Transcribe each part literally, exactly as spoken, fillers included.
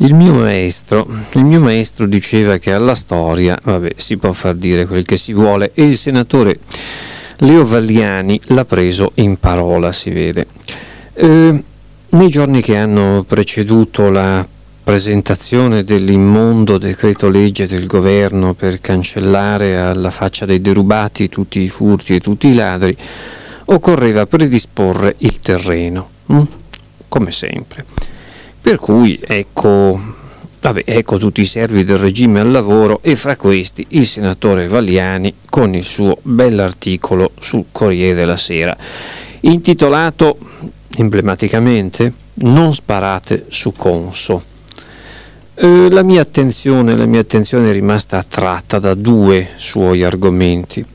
Il mio maestro, il mio maestro diceva che alla storia, vabbè, si può far dire quel che si vuole, e il senatore Leo Valliani l'ha preso in parola, si vede. Eh, nei giorni che hanno preceduto la presentazione dell'immondo decreto legge del governo per cancellare alla faccia dei derubati tutti i furti e tutti i ladri, occorreva predisporre il terreno, hm? come sempre. Per cui ecco, vabbè, ecco tutti i servi del regime al lavoro, e fra questi il senatore Valliani con il suo bell'articolo sul Corriere della Sera, intitolato emblematicamente "Non sparate su Conso". Eh, la mia attenzione, la mia attenzione è rimasta attratta da due suoi argomenti.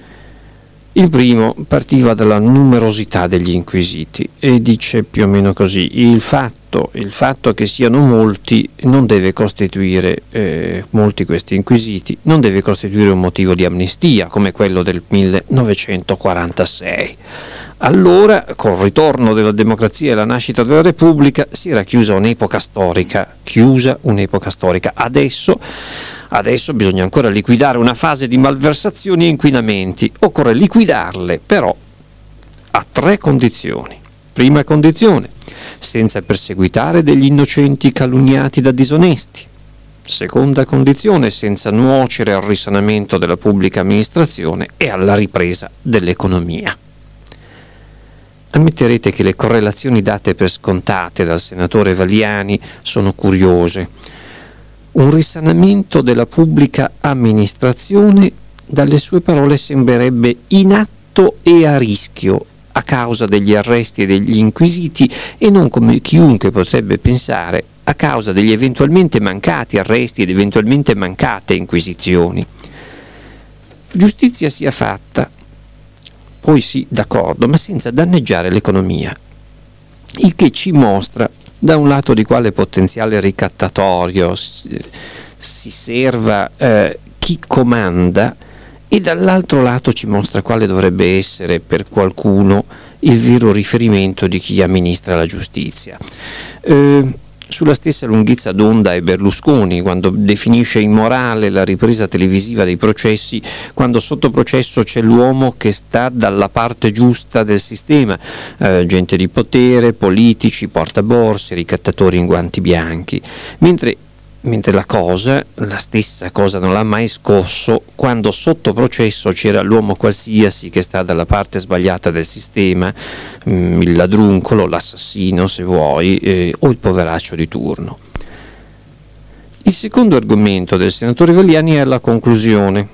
Il primo partiva dalla numerosità degli inquisiti e dice più o meno così: il fatto, il fatto che siano molti non deve costituire, eh, molti questi inquisiti, non deve costituire un motivo di amnistia come quello del millenovecentoquarantasei. Allora, col ritorno della democrazia e la nascita della Repubblica, si era chiusa un'epoca storica, chiusa un'epoca storica. Adesso, adesso bisogna ancora liquidare una fase di malversazioni e inquinamenti. Occorre liquidarle, però, a tre condizioni. Prima condizione, senza perseguitare degli innocenti calunniati da disonesti. Seconda condizione, senza nuocere al risanamento della pubblica amministrazione e alla ripresa dell'economia. Ammetterete che le correlazioni date per scontate dal senatore Valliani sono curiose. Un risanamento della pubblica amministrazione, dalle sue parole, sembrerebbe in atto e a rischio a causa degli arresti e degli inquisiti, e non, come chiunque potrebbe pensare, a causa degli eventualmente mancati arresti ed eventualmente mancate inquisizioni. Giustizia sia fatta, poi sì, d'accordo, ma senza danneggiare l'economia, il che ci mostra da un lato di quale potenziale ricattatorio si, si serva eh, chi comanda, e dall'altro lato ci mostra quale dovrebbe essere per qualcuno il vero riferimento di chi amministra la giustizia. Eh, Sulla stessa lunghezza d'onda è Berlusconi quando definisce immorale la ripresa televisiva dei processi, quando sotto processo c'è l'uomo che sta dalla parte giusta del sistema, eh, gente di potere, politici, portaborse, ricattatori in guanti bianchi, mentre Mentre la cosa, la stessa cosa non l'ha mai scosso quando sotto processo c'era l'uomo qualsiasi che sta dalla parte sbagliata del sistema, mh, il ladruncolo, l'assassino se vuoi, eh, o il poveraccio di turno. Il secondo argomento del senatore Valliani è la conclusione.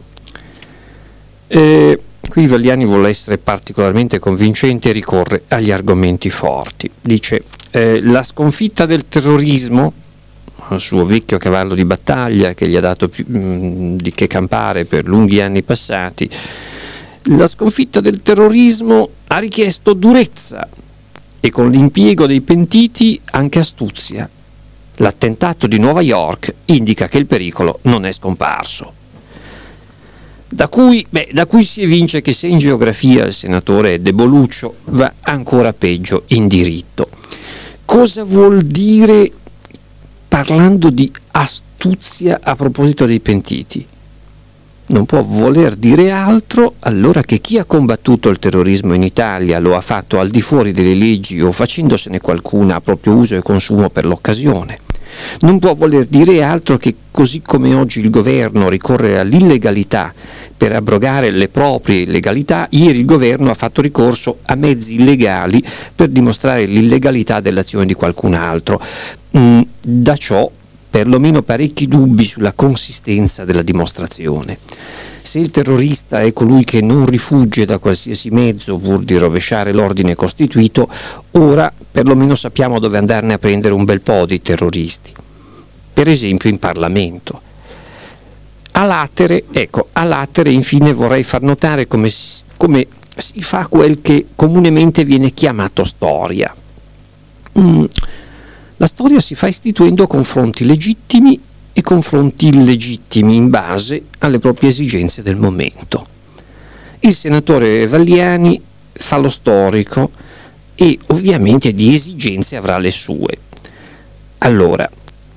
Eh, qui Valliani vuole essere particolarmente convincente e ricorre agli argomenti forti. Dice, eh, la sconfitta del terrorismo, il suo vecchio cavallo di battaglia che gli ha dato più mh, di che campare per lunghi anni passati, la sconfitta del terrorismo ha richiesto durezza e con l'impiego dei pentiti anche astuzia. L'attentato di Nuova York indica che il pericolo non è scomparso. Da cui, beh, da cui si evince che se in geografia il senatore è deboluccio, va ancora peggio in diritto. Cosa vuol dire parlando di astuzia a proposito dei pentiti? Non può voler dire altro allora che chi ha combattuto il terrorismo in Italia lo ha fatto al di fuori delle leggi o facendosene qualcuna a proprio uso e consumo per l'occasione. Non può voler dire altro che, così come oggi il governo ricorre all'illegalità per abrogare le proprie illegalità, ieri il governo ha fatto ricorso a mezzi illegali per dimostrare l'illegalità dell'azione di qualcun altro. Mm, da ciò perlomeno parecchi dubbi sulla consistenza della dimostrazione. Se il terrorista è colui che non rifugge da qualsiasi mezzo pur di rovesciare l'ordine costituito, ora perlomeno sappiamo dove andarne a prendere un bel po' di terroristi. Per esempio in Parlamento. A latere, ecco, a latere infine vorrei far notare come, come si fa quel che comunemente viene chiamato storia. Mm. La storia si fa istituendo confronti legittimi e confronti illegittimi in base alle proprie esigenze del momento. Il senatore Valliani fa lo storico e ovviamente di esigenze avrà le sue. Allora,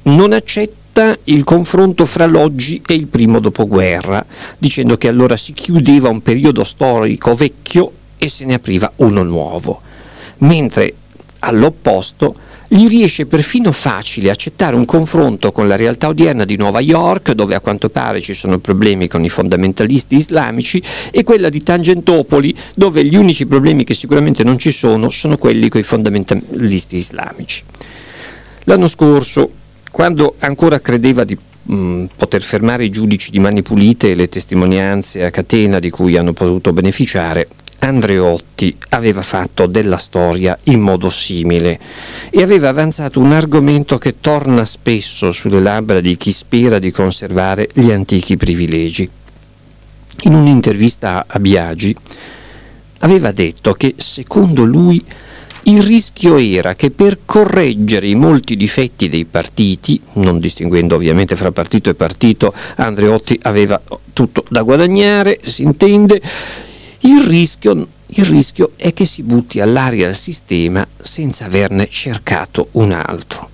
non accetta il confronto fra l'oggi e il primo dopoguerra, dicendo che allora si chiudeva un periodo storico vecchio e se ne apriva uno nuovo, mentre all'opposto gli riesce perfino facile accettare un confronto con la realtà odierna di Nuova York, dove a quanto pare ci sono problemi con i fondamentalisti islamici, e quella di Tangentopoli, dove gli unici problemi che sicuramente non ci sono sono quelli con i fondamentalisti islamici. L'anno scorso, quando ancora credeva di mh, poter fermare i giudici di Mani Pulite e le testimonianze a catena di cui hanno potuto beneficiare, Andreotti aveva fatto della storia in modo simile e aveva avanzato un argomento che torna spesso sulle labbra di chi spera di conservare gli antichi privilegi. In un'intervista a Biagi aveva detto che secondo lui il rischio era che per correggere i molti difetti dei partiti, non distinguendo ovviamente fra partito e partito, Andreotti aveva tutto da guadagnare, si intende. Il rischio, il rischio è che si butti all'aria il sistema senza averne cercato un altro.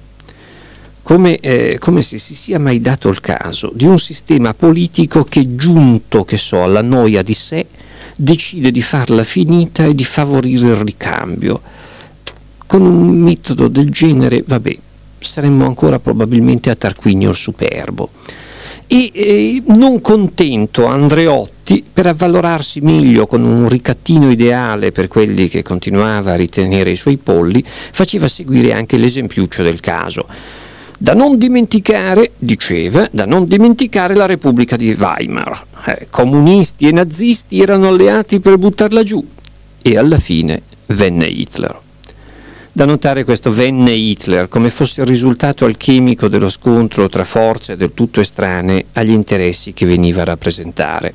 Come, eh, come se si sia mai dato il caso di un sistema politico che, giunto, che so, alla noia di sé, decide di farla finita e di favorire il ricambio. Con un metodo del genere, vabbè, saremmo ancora probabilmente a Tarquinio il Superbo. E eh, non contento Andreotti, per avvalorarsi meglio con un ricattino ideale per quelli che continuava a ritenere i suoi polli, faceva seguire anche l'esempiuccio del caso. Da non dimenticare, diceva, da non dimenticare la Repubblica di Weimar. Eh, comunisti e nazisti erano alleati per buttarla giù e alla fine venne Hitler. Da notare questo venne Hitler come fosse il risultato alchemico dello scontro tra forze del tutto estranee agli interessi che veniva a rappresentare.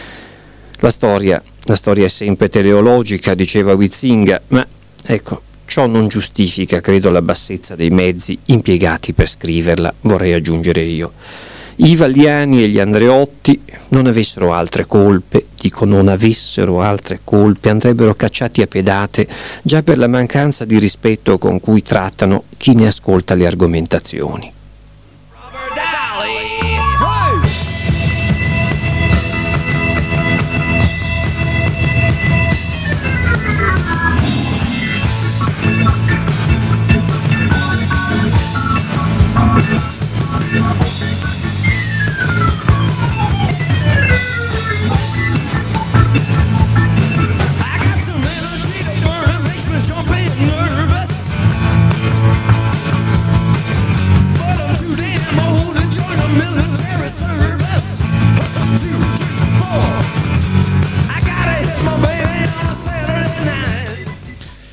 La storia, la storia è sempre teleologica, diceva Huizinga, ma ecco, ciò non giustifica, credo, la bassezza dei mezzi impiegati per scriverla, vorrei aggiungere io. I Valliani e gli Andreotti non avessero altre colpe, dico non avessero altre colpe, andrebbero cacciati a pedate già per la mancanza di rispetto con cui trattano chi ne ascolta le argomentazioni. Military service, one, two, three, four.